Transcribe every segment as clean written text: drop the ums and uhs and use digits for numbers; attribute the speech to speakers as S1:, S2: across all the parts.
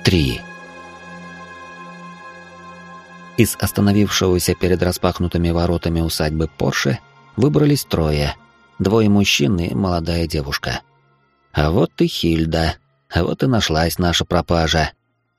S1: 3. Из остановившегося перед распахнутыми воротами усадьбы Порше выбрались трое: двое мужчин и молодая девушка. А вот и Хильда, а вот и нашлась наша пропажа.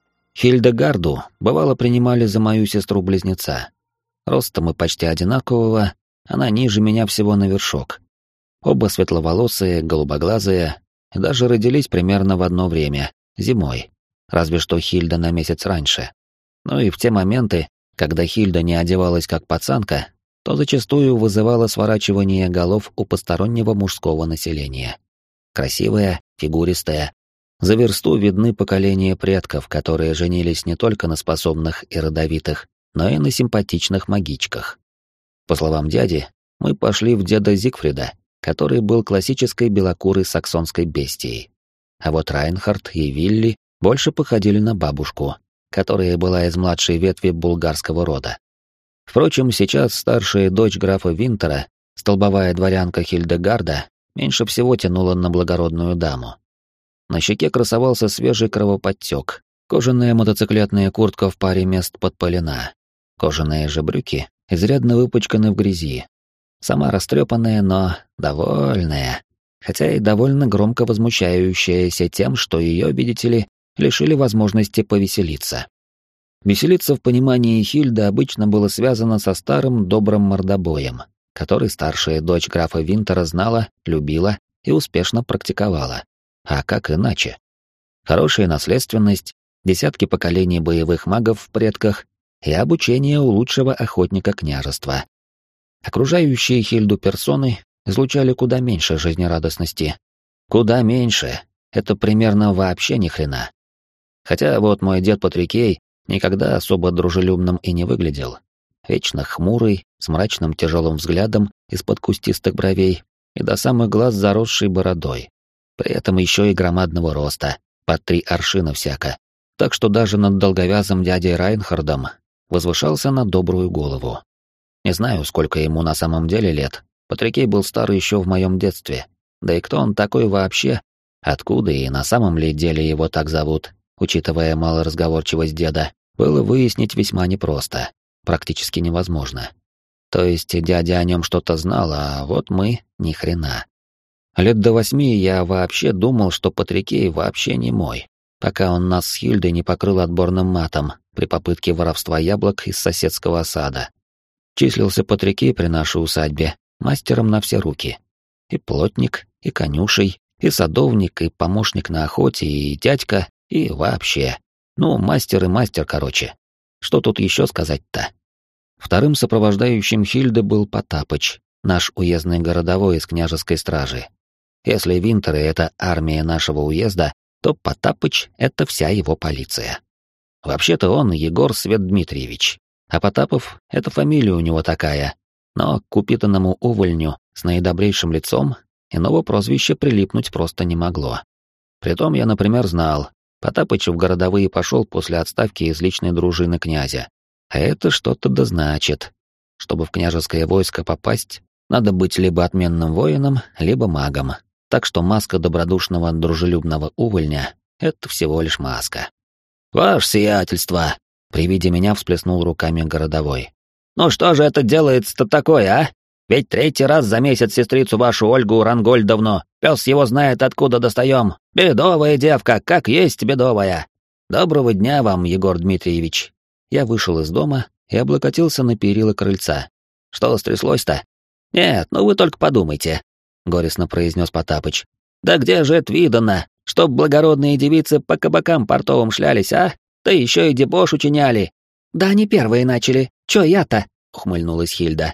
S1: Хильдегарду бывало принимали за мою сестру-близнеца. Ростом мы почти одинакового, она ниже меня всего на вершок. Оба светловолосые, голубоглазые, и даже родились примерно в одно время, зимой. Разве что Хильда на месяц раньше. Ну и в те моменты, когда Хильда не одевалась как пацанка, то зачастую вызывала сворачивание голов у постороннего мужского населения. Красивая, фигуристая. За версту видны поколения предков, которые женились не только на способных и родовитых, но и на симпатичных магичках. По словам дяди, мы пошли в деда Зигфрида, который был классической белокурой саксонской бестией. А вот Райнхард и Вилли больше походили на бабушку, которая была из младшей ветви булгарского рода. Впрочем, сейчас старшая дочь графа Винтера, столбовая дворянка Хильдегарда, меньше всего тянула на благородную даму. На щеке красовался свежий кровоподтек, кожаная мотоциклетная куртка в паре мест подпалена, кожаные же брюки изрядно выпачканы в грязи. Сама растрепанная, но довольная, хотя и довольно громко возмущающаяся тем, что ее, видите ли, лишили возможности повеселиться. Веселиться в понимании Хильды обычно было связано со старым добрым мордобоем, который старшая дочь графа Винтера знала, любила и успешно практиковала. А как иначе? Хорошая наследственность, десятки поколений боевых магов в предках и обучение у лучшего охотника княжества. Окружающие Хильду персоны излучали куда меньше жизнерадостности. Куда меньше. Это примерно вообще ни хрена. Хотя вот мой дед Патрикей никогда особо дружелюбным и не выглядел. Вечно хмурый, с мрачным тяжелым взглядом из-под кустистых бровей и до самых глаз заросшей бородой. При этом еще и громадного роста, под 3 аршина всяко. Так что даже над долговязым дядей Райнхардом возвышался на добрую голову. Не знаю, сколько ему на самом деле лет. Патрикей был стар еще в моем детстве. Да и кто он такой вообще? Откуда и на самом ли деле его так зовут, учитывая малоразговорчивость деда, было выяснить весьма непросто, практически невозможно. То есть дядя о нем что-то знал, а вот мы — ни хрена. Лет до 8 я вообще думал, что Патрикей вообще не мой, пока он нас с Хильдой не покрыл отборным матом при попытке воровства яблок из соседского сада. Числился Патрикей при нашей усадьбе мастером на все руки. И плотник, и конюшей, и садовник, и помощник на охоте, и дядька, и вообще. Ну, мастер и мастер, короче. Что тут еще сказать-то? Вторым сопровождающим Хильды был Потапыч, наш уездный городовой из княжеской стражи. Если Винтеры — это армия нашего уезда, то Потапыч — это вся его полиция. Вообще-то он Егор Свет Дмитриевич, а Потапов — это фамилия у него такая, но к упитанному увольню с наидобрейшим лицом иного прозвища прилипнуть просто не могло. Притом я, например, знал, Потапыч в городовые пошел после отставки из личной дружины князя. А это что-то да значит. Чтобы в княжеское войско попасть, надо быть либо отменным воином, либо магом. Так что маска добродушного дружелюбного увольня — это всего лишь маска. «Ваше сиятельство!» — при виде меня всплеснул руками городовой. «Ну что же это делается-то такое, а? Ведь 3-й раз за месяц сестрицу вашу Ольгу Рангольдовну, пес его знает откуда достаем. Бедовая девка, как есть бедовая. Доброго дня вам, Егор Дмитриевич». Я вышел из дома и облокотился на перила крыльца. «Что стряслось-то?» «Нет, ну вы только подумайте», — горестно произнес Потапыч. «Да где же это видано, чтоб благородные девицы по кабакам портовым шлялись, а? Да еще и дебош учиняли». «Да они первые начали, чё я-то?» — ухмыльнулась Хильда.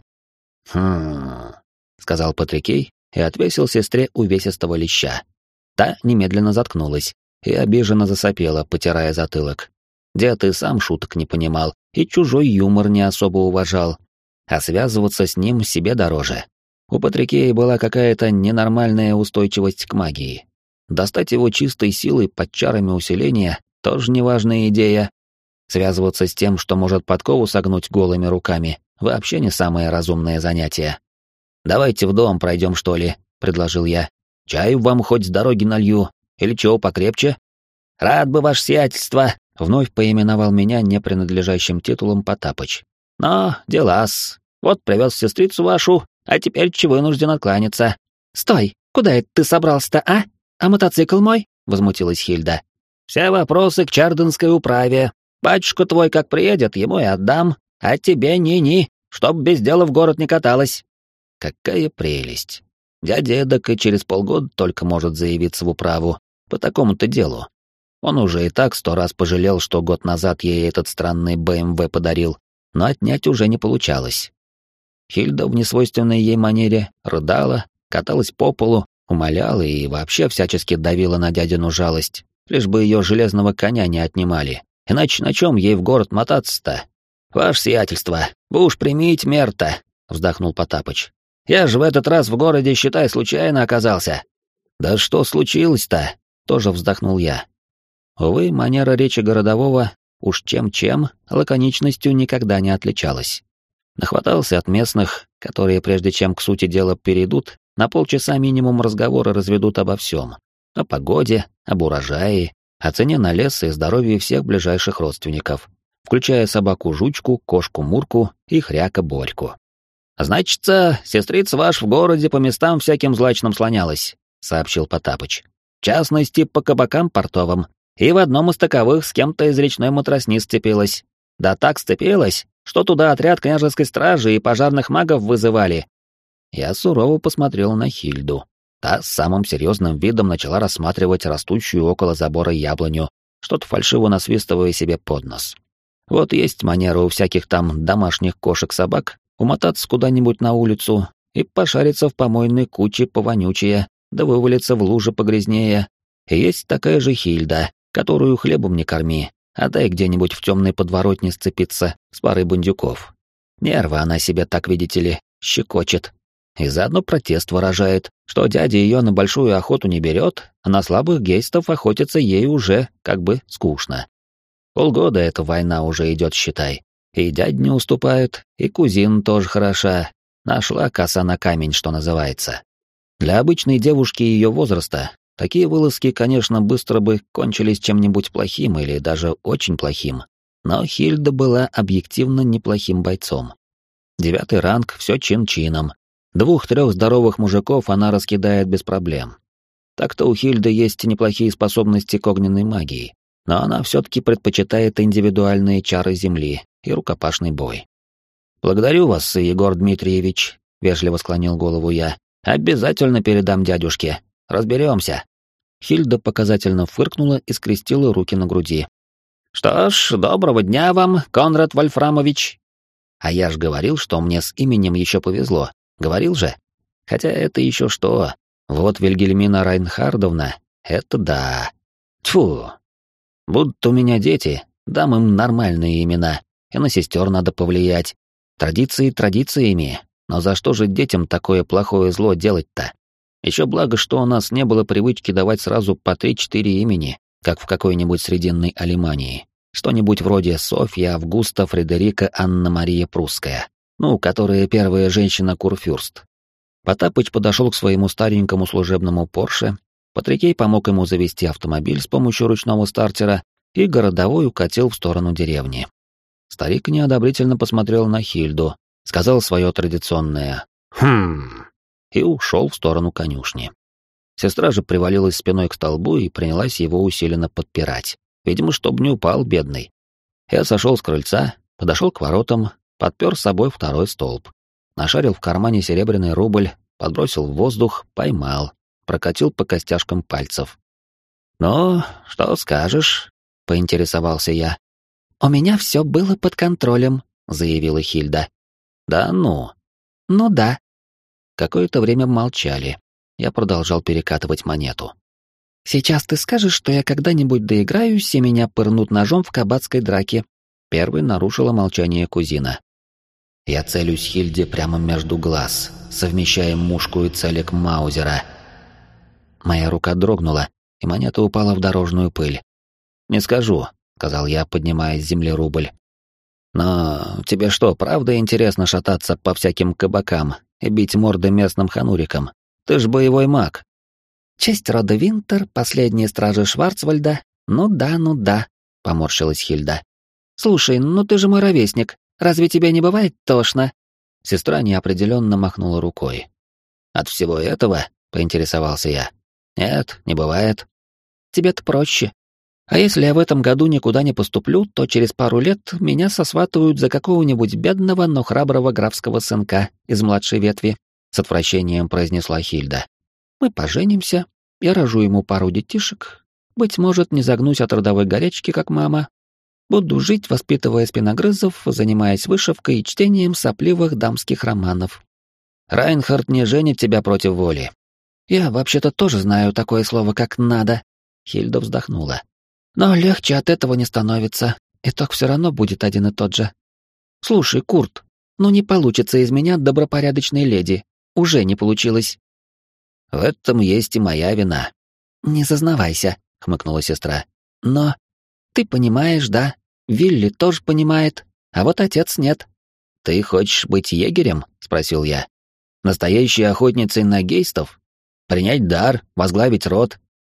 S1: Сказал Патрикей и отвесил сестре увесистого леща. Та немедленно заткнулась и обиженно засопела, потирая затылок. Дед и сам шуток не понимал, и чужой юмор не особо уважал, а связываться с ним себе дороже. У Патрикея была какая-то ненормальная устойчивость к магии. Достать его чистой силой под чарами усиления — тоже неважная идея. Связываться с тем, что может подкову согнуть голыми руками, вообще не самое разумное занятие. «Давайте в дом пройдем, что ли», — предложил я. «Чаю вам хоть с дороги налью, или чего покрепче?» «Рад бы, ваше сиятельство, Вновь поименовал меня непринадлежащим титулом Потапыч. «Но дела-с. Вот привез сестрицу вашу, а теперь вынужден откланяться». «Стой! Куда это ты собрался-то, а? А мотоцикл мой?» — возмутилась Хильда. «Все вопросы к Чарденской управе. Батюшка твой как приедет, ему и отдам, а тебе ни-ни, чтоб без дела в город не каталась». Какая прелесть. Дядя эдак и через полгода только может заявиться в управу по такому-то делу. Он уже и так 100 раз пожалел, что год назад ей этот странный БМВ подарил, но отнять уже не получалось. Хильда в несвойственной ей манере рыдала, каталась по полу, умоляла и вообще всячески давила на дядину жалость, лишь бы ее железного коня не отнимали. Иначе на чем ей в город мотаться-то? «Ваше сиятельство, вы уж примите мер-то», — вздохнул Потапыч. «Я же в этот раз в городе, считай, случайно оказался». «Да что случилось-то?» — тоже вздохнул я. Увы, манера речи городового уж чем-чем, лаконичностью никогда не отличалась. Нахватался от местных, которые, прежде чем к сути дела перейдут, на полчаса минимум разговоры разведут обо всем. О погоде, об урожае, о цене на лес и здоровье всех ближайших родственников, включая собаку-жучку, кошку-мурку и хряка-борьку. «Значится, сестрица ваш в городе по местам всяким злачным слонялась», — сообщил Потапыч. «В частности, по кабакам портовым. И в одном из таковых с кем-то из речной матросни сцепилась. Да так сцепилась, что туда отряд княжеской стражи и пожарных магов вызывали». Я сурово посмотрел на Хильду. Та с самым серьезным видом начала рассматривать растущую около забора яблоню, что-то фальшиво насвистывая себе под нос. Вот есть манера у всяких там домашних кошек-собак умотаться куда-нибудь на улицу и пошариться в помойной куче повонючее, да вывалиться в луже погрязнее. И есть такая же Хильда, которую хлебом не корми, а дай где-нибудь в темной подворотне сцепиться с парой бандюков. Нервы она себе, так видите ли, щекочет. И заодно протест выражает, что дядя ее на большую охоту не берет, а на слабых гейстов охотиться ей уже как бы скучно. Полгода эта война уже идет, считай. И дядь не уступает, и кузин тоже хороша. Нашла коса на камень, что называется. Для обычной девушки ее возраста такие вылазки, конечно, быстро бы кончились чем-нибудь плохим или даже очень плохим. Но Хильда была объективно неплохим бойцом. 9-й ранг, все чин-чином. 2-3 здоровых мужиков она раскидает без проблем. Так-то у Хильды есть неплохие способности к огненной магии, но она все-таки предпочитает индивидуальные чары земли и рукопашный бой. «Благодарю вас, Егор Дмитриевич», — вежливо склонил голову я. «Обязательно передам дядюшке. Разберемся». Хильда показательно фыркнула и скрестила руки на груди. «Что ж, доброго дня вам, Конрад Вольфрамович». А я ж говорил, что мне с именем еще повезло. Говорил же? Хотя это еще что. Вот Вильгельмина Райнхардовна — это да. Тьфу. Будут у меня дети, дам им нормальные имена, и на сестер надо повлиять. Традиции традициями, но за что же детям такое плохое зло делать-то? Еще благо, что у нас не было привычки давать сразу по 3-4 имени, как в какой-нибудь срединной Алемании. Что-нибудь вроде Софья, Августа, Фредерика, Анна-Мария Прусская. Ну, которая первая женщина-курфюрст. Потапыч подошел к своему старенькому служебному Порше, Патрикей помог ему завести автомобиль с помощью ручного стартера, и городовой укатил в сторону деревни. Старик неодобрительно посмотрел на Хильду, сказал свое традиционное «Хм!» и ушел в сторону конюшни. Сестра же привалилась спиной к столбу и принялась его усиленно подпирать, видимо, чтобы не упал бедный. Я сошел с крыльца, подошел к воротам, подпер с собой 2-й столб, нашарил в кармане серебряный рубль, подбросил в воздух, поймал, прокатил по костяшкам пальцев. «Ну, что скажешь?» — поинтересовался я. «У меня все было под контролем», — заявила Хильда. «Да ну?» «Ну да». Какое-то время молчали. Я продолжал перекатывать монету. «Сейчас ты скажешь, что я когда-нибудь доиграюсь, и меня пырнут ножом в кабацкой драке». Первой нарушила молчание кузина. «Я целюсь Хильде прямо между глаз, совмещая мушку и целик Маузера». Моя рука дрогнула, и монета упала в дорожную пыль. «Не скажу», — сказал я, поднимая с земли рубль. «Но тебе что, правда интересно шататься по всяким кабакам и бить морды местным ханурикам? Ты ж боевой маг». «Честь рода Винтер, последние стражи Шварцвальда. Ну да, ну да», поморщилась Хильда. «Слушай, ну ты же мой ровесник. Разве тебе не бывает тошно?» Сестра неопределенно махнула рукой. «От всего этого?» — поинтересовался я. «Нет, не бывает». «Тебе-то проще. А если я в этом году никуда не поступлю, то через пару лет меня сосватают за какого-нибудь бедного, но храброго графского сынка из младшей ветви», — с отвращением произнесла Хильда. «Мы поженимся, я рожу ему пару детишек. Быть может, не загнусь от родовой горячки, как мама. Буду жить, воспитывая спиногрызов, занимаясь вышивкой и чтением сопливых дамских романов. Райнхард не женит тебя против воли». «Я вообще-то тоже знаю такое слово, как «надо», — Хильда вздохнула. «Но легче от этого не становится. Итог все равно будет один и тот же. Слушай, Курт, ну не получится из меня добропорядочной леди. Уже не получилось».
S2: «В этом есть и моя вина».
S1: «Не зазнавайся», — хмыкнула сестра. «Но ты понимаешь, да? Вилли тоже понимает, а вот отец нет».
S2: «Ты хочешь быть егерем?» — спросил я. «Настоящей охотницей на гейстов? Принять дар, возглавить род?»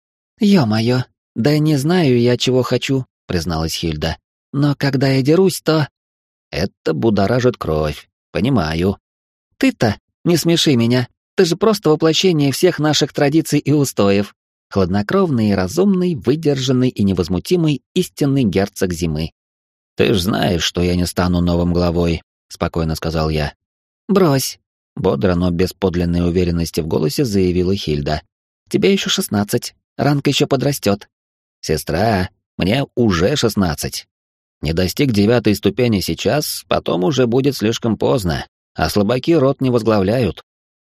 S1: «Ё-моё, да не знаю я, чего хочу», — призналась Хильда. «Но когда я дерусь, то...»
S2: «Это будоражит кровь, понимаю».
S1: «Ты-то не смеши меня, ты же просто воплощение всех наших традиций и устоев. Хладнокровный и разумный, выдержанный и невозмутимый истинный герцог зимы».
S2: «Ты ж знаешь, что я не стану новым главой», — спокойно сказал я.
S1: «Брось»,
S2: — бодро, но без подлинной уверенности в голосе заявила Хильда.
S1: «Тебе еще 16, ранг еще подрастет».
S2: «Сестра, мне уже 16. Не достиг 9 ступени сейчас, потом уже будет слишком поздно, а слабаки род не возглавляют».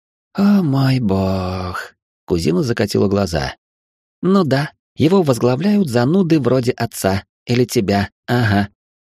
S1: «О мой бог!» — кузина закатила глаза. «Ну да, его возглавляют зануды вроде отца или тебя, ага».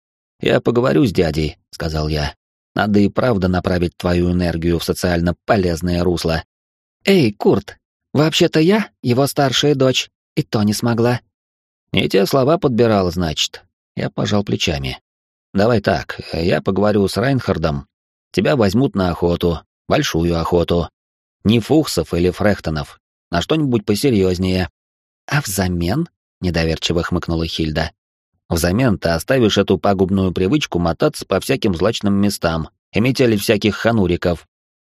S2: «Я поговорю с дядей», — сказал я. «Надо и правда направить твою энергию в социально полезное русло».
S1: «Эй, Курт, вообще-то я его старшая дочь, и то не смогла».
S2: «Не те слова подбирал, значит». Я пожал плечами. «Давай так, я поговорю с Райнхардом. Тебя возьмут на охоту, большую охоту. Не фухсов или фрехтонов, на что-нибудь посерьезнее».
S1: «А взамен?» — недоверчиво хмыкнула Хильда.
S2: «Взамен ты оставишь эту пагубную привычку мотаться по всяким злачным местам и метелить всяких хануриков».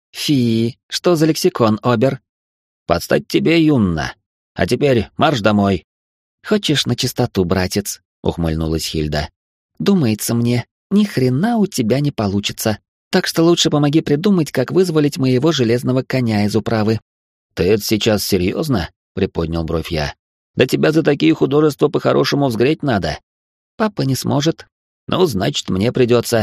S1: «Фи, что за лексикон, Обер?»
S2: «Подстать тебе, Юнна. А теперь марш домой».
S1: «Хочешь на чистоту, братец?» — ухмыльнулась Хильда. «Думается мне, ни хрена у тебя не получится. Так что лучше помоги придумать, как вызволить моего железного коня из управы».
S2: «Ты это сейчас серьезно?» — приподнял бровь я. «Да тебя за такие художества по-хорошему взгреть надо».
S1: «Папа не сможет».
S2: «Ну, значит, мне придется».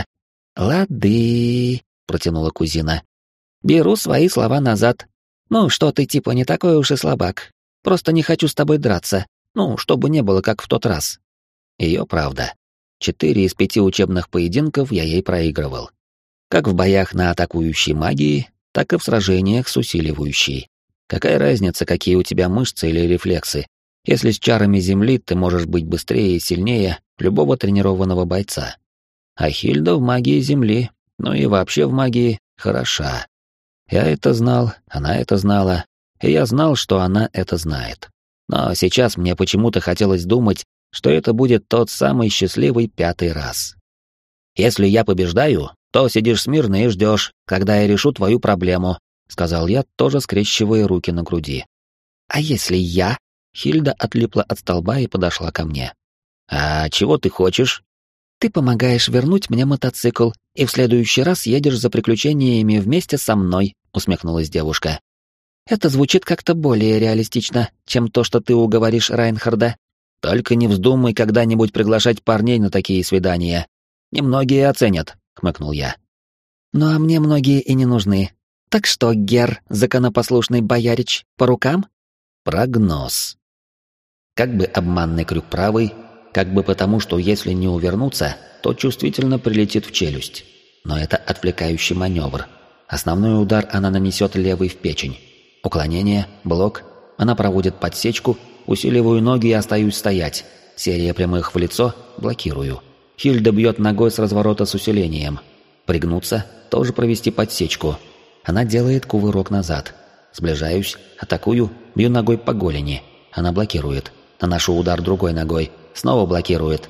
S1: «Лады», — протянула кузина. «Беру свои слова назад. Ну, что ты типа не такой уж и слабак. Просто не хочу с тобой драться. Ну, чтобы не было как в тот раз».
S2: Ее правда. 4 из 5 учебных поединков я ей проигрывал. Как в боях на атакующей магии, так и в сражениях с усиливающей. Какая разница, какие у тебя мышцы или рефлексы, если с чарами земли ты можешь быть быстрее и сильнее любого тренированного бойца. А Хильда в магии земли, ну и вообще в магии, хороша. Я это знал, она это знала, и я знал, что она это знает. Но сейчас мне почему-то хотелось думать, что это будет тот самый счастливый 5-й раз. «Если я побеждаю, то сидишь смирно и ждешь, когда я решу твою проблему», — сказал я, тоже скрещивая руки на груди.
S1: «А если я?» —
S2: Хильда отлипла от столба и подошла ко мне. «А чего ты хочешь?»
S1: «Ты помогаешь вернуть мне мотоцикл, и в следующий раз едешь за приключениями вместе со мной», — усмехнулась девушка. «Это звучит как-то более реалистично, чем то, что ты уговоришь Райнхарда».
S2: «Только не вздумай когда-нибудь приглашать парней на такие свидания. Немногие оценят», — хмыкнул я.
S1: «Ну а мне многие и не нужны. Так что, гер, законопослушный боярич, по рукам?»
S2: Прогноз. Как бы обманный крюк правый, как бы потому, что если не увернуться, то чувствительно прилетит в челюсть. Но это отвлекающий маневр. Основной удар она нанесет левый в печень. Уклонение, блок, она проводит подсечку, усиливаю ноги и остаюсь стоять. Серия прямых в лицо, блокирую. Хильда бьет ногой с разворота с усилением. Пригнуться, тоже провести подсечку. Она делает кувырок назад. Сближаюсь, атакую, бью ногой по голени. Она блокирует. Наношу удар другой ногой. Снова блокирует.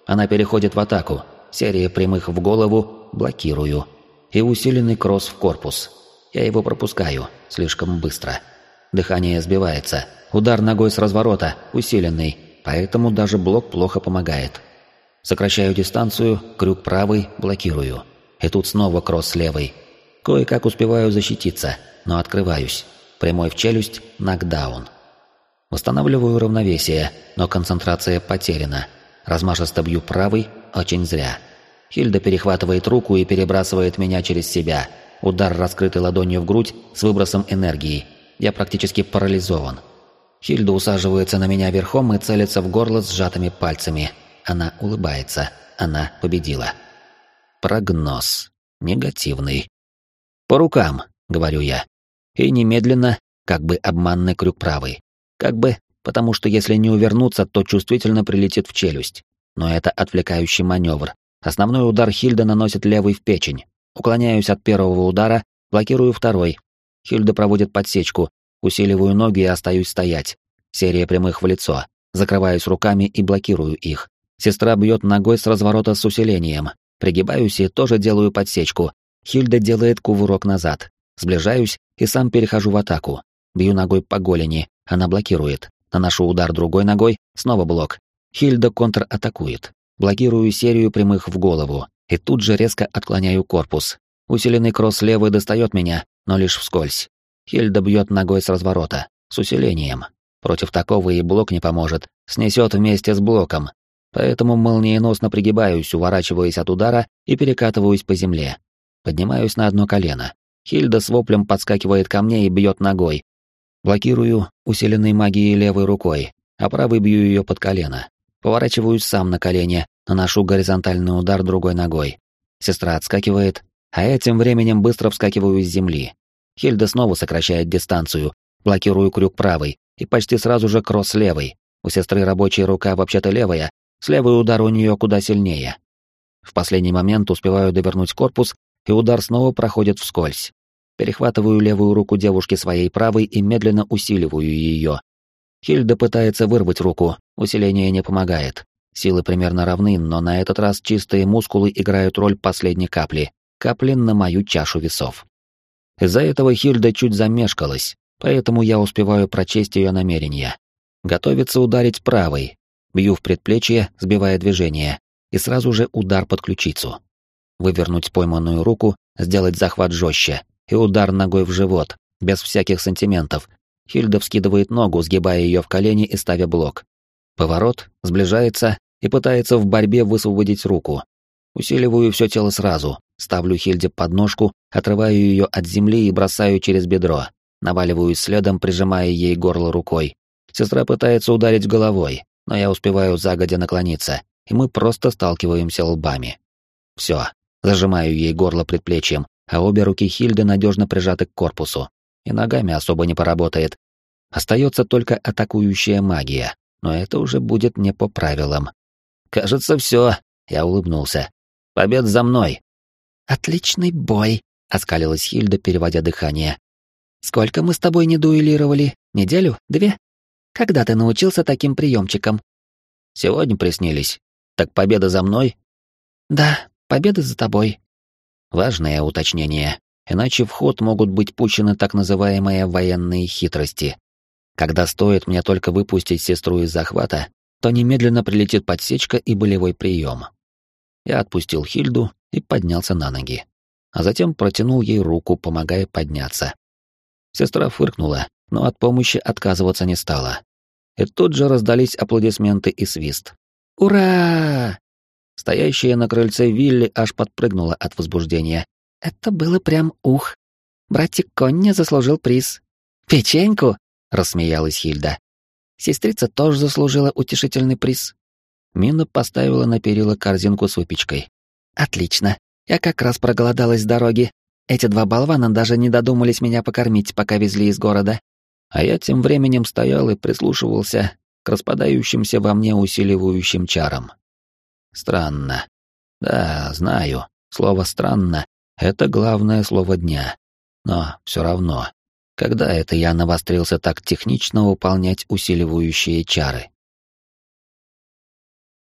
S1: Она переходит в атаку. Серия прямых в голову, блокирую. И усиленный кросс в корпус. Я его пропускаю, слишком быстро. Дыхание сбивается. Удар ногой с разворота, усиленный, поэтому даже блок плохо помогает. Сокращаю дистанцию, крюк правый, блокирую. И тут снова кросс левый. Кое-как успеваю защититься, но открываюсь. Прямой в челюсть, нокдаун. Восстанавливаю равновесие, но концентрация потеряна. Размашисто бью правый, очень зря. Хильда перехватывает руку и перебрасывает меня через себя. Удар раскрытой ладонью в грудь с выбросом энергии. Я практически парализован. Хильда усаживается на меня верхом и целится в горло сжатыми пальцами. Она улыбается. Она победила. Прогноз. Негативный. «По рукам», — говорю я. И немедленно, как бы обманный крюк правый. Как бы, потому что если не увернуться, то чувствительно прилетит в челюсть. Но это отвлекающий маневр. Основной удар Хильда наносит левый в печень. Уклоняюсь от первого удара, блокирую второй. Хильда проводит подсечку. Усиливаю ноги и остаюсь стоять. Серия прямых в лицо. Закрываюсь руками и блокирую их. Сестра бьет ногой с разворота с усилением. Пригибаюсь и тоже делаю подсечку. Хильда делает кувырок назад. Сближаюсь и сам перехожу в атаку. Бью ногой по голени. Она блокирует. Наношу удар другой ногой. Снова блок. Хильда контратакует. Блокирую серию прямых в голову. И тут же резко отклоняю корпус. Усиленный кросс левый достает меня, но лишь вскользь. Хильда бьет ногой с разворота. С усилением. Против такого и блок не поможет. Снесет вместе с блоком. Поэтому молниеносно пригибаюсь, уворачиваясь от удара и перекатываюсь по земле. Поднимаюсь на одно колено. Хильда с воплем подскакивает ко мне и бьет ногой. Блокирую усиленной магией левой рукой, а правой бью ее под колено. Поворачиваюсь сам на колени, наношу горизонтальный удар другой ногой. Сестра отскакивает, а я тем временем быстро вскакиваю с земли. Хильда снова сокращает дистанцию, блокирую крюк правой и почти сразу же кросс левой. У сестры рабочая рука вообще-то левая, с левой удар у нее куда сильнее. В последний момент успеваю довернуть корпус, и удар снова проходит вскользь. Перехватываю левую руку девушки своей правой и медленно усиливаю ее. Хильда пытается вырвать руку, усиление не помогает. Силы примерно равны, но на этот раз чистые мускулы играют роль последней капли. Капли на мою чашу весов. Из-за этого Хильда чуть замешкалась, поэтому я успеваю прочесть ее намерения. Готовится ударить правой. Бью в предплечье, сбивая движение, и сразу же удар под ключицу. Вывернуть пойманную руку, сделать захват жестче, и удар ногой в живот, без всяких сантиментов. Хильда вскидывает ногу, сгибая ее в колени и ставя блок. Поворот, сближается и пытается в борьбе высвободить руку. Усиливаю все тело сразу, ставлю Хильде подножку, отрываю ее от земли и бросаю через бедро. Наваливаюсь следом, прижимая ей горло рукой. Сестра пытается ударить головой, но я успеваю загодя наклониться, и мы просто сталкиваемся лбами. Все, зажимаю ей горло предплечьем, а обе руки Хильды надежно прижаты к корпусу. И ногами особо не поработает. Остается только атакующая магия, но это уже будет не по правилам. «Кажется, все», — я улыбнулся. «Побед за мной!» «Отличный бой», — оскалилась Хильда, переводя дыхание. «Сколько мы с тобой не дуэлировали? Неделю? 2? Когда ты научился таким приемчикам?» «Сегодня приснились. Так победа за мной?» «Да, победа за тобой». Важное уточнение, иначе в ход могут быть пущены так называемые военные хитрости. Когда стоит мне только выпустить сестру из захвата, то немедленно прилетит подсечка и болевой прием. Я отпустил Хильду и поднялся на ноги, а затем протянул ей руку, помогая подняться. Сестра фыркнула, но от помощи отказываться не стала. И тут же раздались аплодисменты и свист. «Ура!» Стоящая на крыльце Вилли аж подпрыгнула от возбуждения. «Это было прям ух! Братик Конни заслужил приз!» «Печеньку?» — рассмеялась Хильда. «Сестрица тоже заслужила утешительный приз». Мина поставила на перила корзинку с выпечкой. «Отлично. Я как раз проголодалась с дороги. Эти 2 болвана даже не додумались меня покормить, пока везли из города». А я тем временем стоял и прислушивался к распадающимся во мне усиливающим чарам. Странно. Да, знаю, слово «странно» — это главное слово дня. Но все равно, когда это я навострился так технично выполнять усиливающие чары?